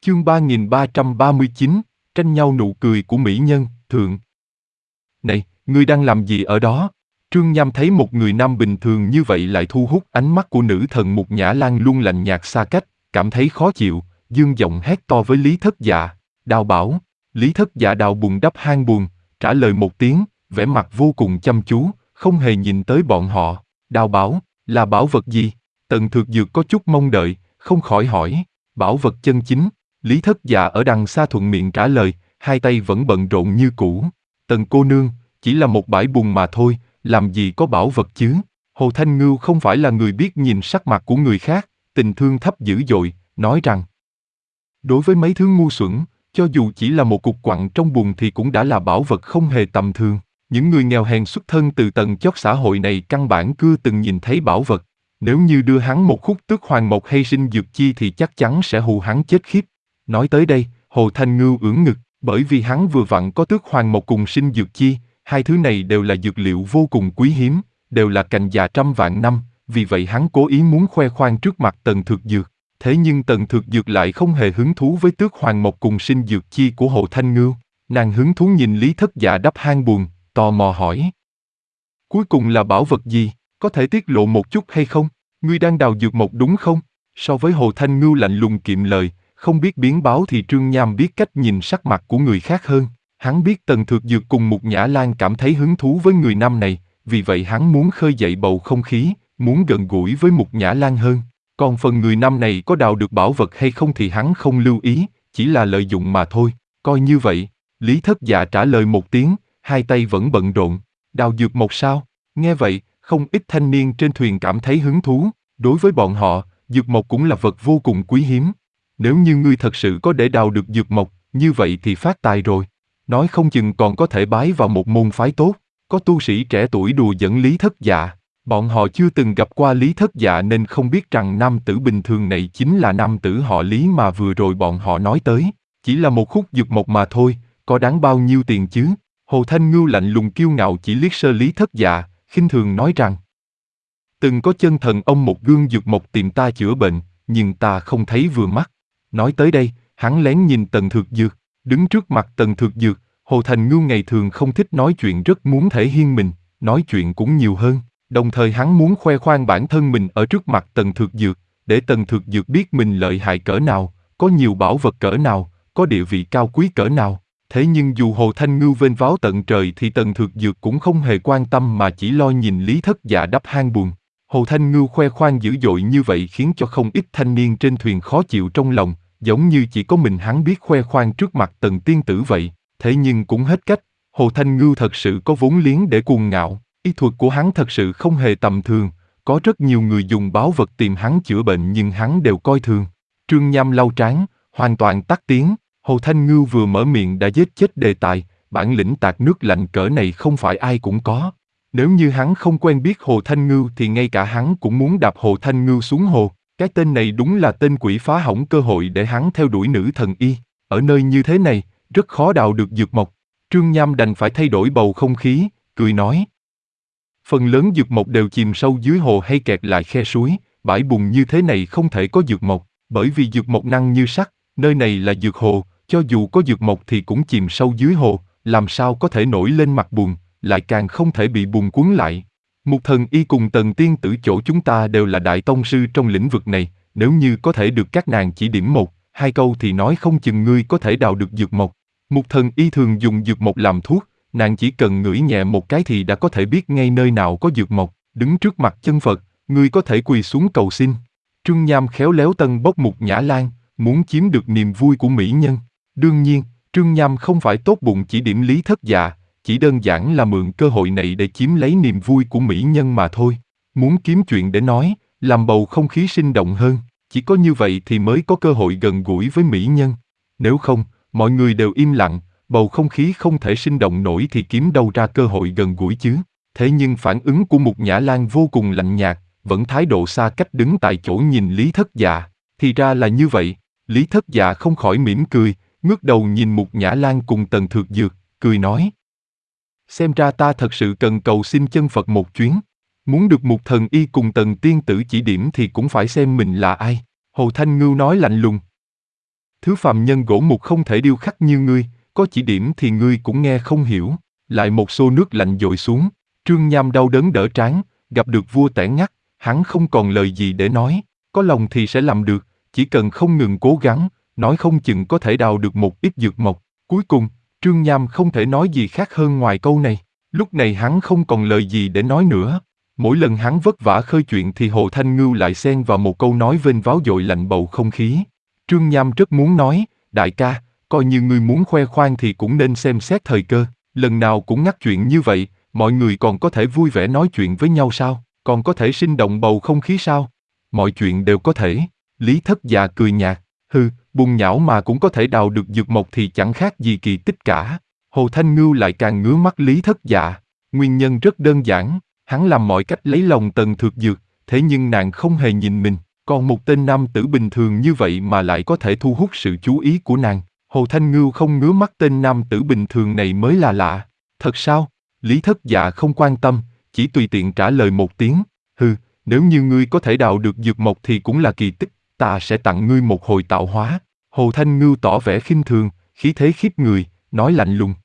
Chương 3339, tranh nhau nụ cười của mỹ nhân, thượng. Này, ngươi đang làm gì ở đó? Trương Nham thấy một người nam bình thường như vậy lại thu hút ánh mắt của nữ thần Mục Nhã Lan luôn lạnh nhạt xa cách, cảm thấy khó chịu, dương giọng hét to với Lý Thất Dạ, đào bảo. Lý Thất Dạ đào bùn đắp hang bùn, trả lời một tiếng, vẻ mặt vô cùng chăm chú, không hề nhìn tới bọn họ. Đào bảo, là bảo vật gì? Tần Thược Dược có chút mong đợi, không khỏi hỏi. Bảo vật chân chính. Lý Thất Dạ ở đằng xa thuận miệng trả lời, hai tay vẫn bận rộn như cũ. Tần cô nương, chỉ là một bãi bùn mà thôi, làm gì có bảo vật chứ? Hồ Thanh Ngưu không phải là người biết nhìn sắc mặt của người khác, tình thương thấp dữ dội, nói rằng đối với mấy thứ ngu xuẩn, cho dù chỉ là một cục quặng trong bùn thì cũng đã là bảo vật không hề tầm thường. Những người nghèo hèn xuất thân từ tầng chót xã hội này căn bản chưa từng nhìn thấy bảo vật. Nếu như đưa hắn một khúc tước hoàng mộc hay sinh dược chi thì chắc chắn sẽ hù hắn chết khiếp. Nói tới đây, Hồ Thanh Ngưu ưỡn ngực, bởi vì hắn vừa vặn có tước hoàng mộc cùng sinh dược chi, hai thứ này đều là dược liệu vô cùng quý hiếm, đều là cành già trăm vạn năm, vì vậy hắn cố ý muốn khoe khoang trước mặt Tần Thược Dược. Thế nhưng Tần Thược Dược lại không hề hứng thú với tước hoàng mộc cùng sinh dược chi của Hồ Thanh Ngưu. Nàng hứng thú nhìn Lý Thất Dạ đắp hang bùn, tò mò hỏi. Cuối cùng là bảo vật gì, có thể tiết lộ một chút hay không? Ngươi đang đào dược mộc đúng không? So với Hồ Thanh Ngưu lạnh lùng kiệm lời, không biết biến báo thì Trương Nham biết cách nhìn sắc mặt của người khác hơn. Hắn biết Tần Thược Dược cùng Mục Nhã Lan cảm thấy hứng thú với người nam này, vì vậy hắn muốn khơi dậy bầu không khí, muốn gần gũi với Mục Nhã Lan hơn. Còn phần người nam này có đào được bảo vật hay không thì hắn không lưu ý, chỉ là lợi dụng mà thôi. Coi như vậy, Lý Thất Dạ trả lời một tiếng, hai tay vẫn bận rộn. Đào dược mộc sao? Nghe vậy, không ít thanh niên trên thuyền cảm thấy hứng thú. Đối với bọn họ, dược mộc cũng là vật vô cùng quý hiếm. Nếu như ngươi thật sự có để đào được dược mộc, như vậy thì phát tài rồi. Nói không chừng còn có thể bái vào một môn phái tốt. Có tu sĩ trẻ tuổi đùa giỡn Lý Thất Dạ. Bọn họ chưa từng gặp qua Lý Thất Dạ nên không biết rằng nam tử bình thường này chính là nam tử họ Lý mà vừa rồi bọn họ nói tới. Chỉ là một khúc dược mộc mà thôi, có đáng bao nhiêu tiền chứ? Hồ Thanh Ngưu lạnh lùng kiêu ngạo chỉ liếc sơ Lý Thất Dạ, khinh thường nói rằng từng có chân thần ông một gương dược mộc tìm ta chữa bệnh, nhưng ta không thấy vừa mắt. Nói tới đây, hắn lén nhìn Tần Thược Dược, đứng trước mặt Tần Thược Dược, Hồ Thanh Ngưu ngày thường không thích nói chuyện rất muốn thể hiện mình, nói chuyện cũng nhiều hơn, đồng thời hắn muốn khoe khoang bản thân mình ở trước mặt Tần Thược Dược, để Tần Thược Dược biết mình lợi hại cỡ nào, có nhiều bảo vật cỡ nào, có địa vị cao quý cỡ nào. Thế nhưng dù Hồ Thanh Ngưu vênh váo tận trời thì Tần Thược Dược cũng không hề quan tâm mà chỉ lo nhìn Lý Thất Dạ đắp hang bùn. Hồ Thanh Ngưu khoe khoang dữ dội như vậy khiến cho không ít thanh niên trên thuyền khó chịu trong lòng, giống như chỉ có mình hắn biết khoe khoang trước mặt Tần tiên tử vậy. Thế nhưng cũng hết cách, Hồ Thanh Ngưu thật sự có vốn liếng để cuồng ngạo, y thuật của hắn thật sự không hề tầm thường, có rất nhiều người dùng báu vật tìm hắn chữa bệnh nhưng hắn đều coi thường. Trương Nham lau trán, hoàn toàn tắt tiếng. Hồ Thanh Ngưu vừa mở miệng đã giết chết đề tài, bản lĩnh tạt nước lạnh cỡ này không phải ai cũng có. Nếu như hắn không quen biết Hồ Thanh Ngưu thì ngay cả hắn cũng muốn đạp Hồ Thanh Ngưu xuống hồ. Cái tên này đúng là tên quỷ phá hỏng cơ hội để hắn theo đuổi nữ thần y. Ở nơi như thế này, rất khó đào được dược mộc. Trương Nham đành phải thay đổi bầu không khí, cười nói. Phần lớn dược mộc đều chìm sâu dưới hồ hay kẹt lại khe suối, bãi bùn như thế này không thể có dược mộc, bởi vì dược mộc năng như sắt, nơi này là dược hồ. Cho dù có dược mộc thì cũng chìm sâu dưới hồ, làm sao có thể nổi lên mặt bùn, lại càng không thể bị bùn cuốn lại. Mục Thần Y cùng Tần tiên tử chỗ chúng ta đều là đại tông sư trong lĩnh vực này, nếu như có thể được các nàng chỉ điểm một, hai câu thì nói không chừng ngươi có thể đào được dược mộc. Mục Thần Y thường dùng dược mộc làm thuốc, nàng chỉ cần ngửi nhẹ một cái thì đã có thể biết ngay nơi nào có dược mộc, đứng trước mặt chân Phật, ngươi có thể quỳ xuống cầu xin. Trương Nham khéo léo tân bốc Mục Nhã Lan, muốn chiếm được niềm vui của mỹ nhân. Đương nhiên, Trương Nham không phải tốt bụng chỉ điểm Lý Thất Dạ, chỉ đơn giản là mượn cơ hội này để chiếm lấy niềm vui của mỹ nhân mà thôi. Muốn kiếm chuyện để nói, làm bầu không khí sinh động hơn, chỉ có như vậy thì mới có cơ hội gần gũi với mỹ nhân. Nếu không, mọi người đều im lặng, bầu không khí không thể sinh động nổi thì kiếm đâu ra cơ hội gần gũi chứ. Thế nhưng phản ứng của Mục Nhã Lan vô cùng lạnh nhạt, vẫn thái độ xa cách đứng tại chỗ nhìn Lý Thất Dạ. Thì ra là như vậy, Lý Thất Dạ không khỏi mỉm cười, ngước đầu nhìn Mục Nhã Lan cùng Tần Thược Dược, cười nói. Xem ra ta thật sự cần cầu xin chân Phật một chuyến. Muốn được Mục Thần Y cùng Tần tiên tử chỉ điểm thì cũng phải xem mình là ai. Hồ Thanh Ngưu nói lạnh lùng. Thứ phàm nhân gỗ mục không thể điêu khắc như ngươi, có chỉ điểm thì ngươi cũng nghe không hiểu. Lại một xô nước lạnh dội xuống, Trương Nham đau đớn đỡ trán, gặp được vua tẻ ngắt, hắn không còn lời gì để nói, có lòng thì sẽ làm được, chỉ cần không ngừng cố gắng, nói không chừng có thể đào được một ít dược mộc. Cuối cùng, Trương Nham không thể nói gì khác hơn ngoài câu này. Lúc này hắn không còn lời gì để nói nữa. Mỗi lần hắn vất vả khơi chuyện thì Hồ Thanh Ngưu lại xen vào một câu nói vênh váo dội lạnh bầu không khí. Trương Nham rất muốn nói, đại ca, coi như ngươi muốn khoe khoang thì cũng nên xem xét thời cơ. Lần nào cũng ngắt chuyện như vậy, mọi người còn có thể vui vẻ nói chuyện với nhau sao? Còn có thể sinh động bầu không khí sao? Mọi chuyện đều có thể. Lý Thất Dạ cười nhạt, hừ, bùn nhão mà cũng có thể đào được dược mộc thì chẳng khác gì kỳ tích cả. Hồ Thanh Ngưu lại càng ngứa mắt Lý Thất Dạ. Nguyên nhân rất đơn giản, hắn làm mọi cách lấy lòng Tần Thược Dược, thế nhưng nàng không hề nhìn mình. Còn một tên nam tử bình thường như vậy mà lại có thể thu hút sự chú ý của nàng. Hồ Thanh Ngưu không ngứa mắt tên nam tử bình thường này mới là lạ. Thật sao? Lý Thất Dạ không quan tâm, chỉ tùy tiện trả lời một tiếng. Hừ, nếu như ngươi có thể đào được dược mộc thì cũng là kỳ tích, ta sẽ tặng ngươi một hồi tạo hóa. Hồ Thanh Ngưu tỏ vẻ khinh thường, khí thế khiếp người, nói lạnh lùng.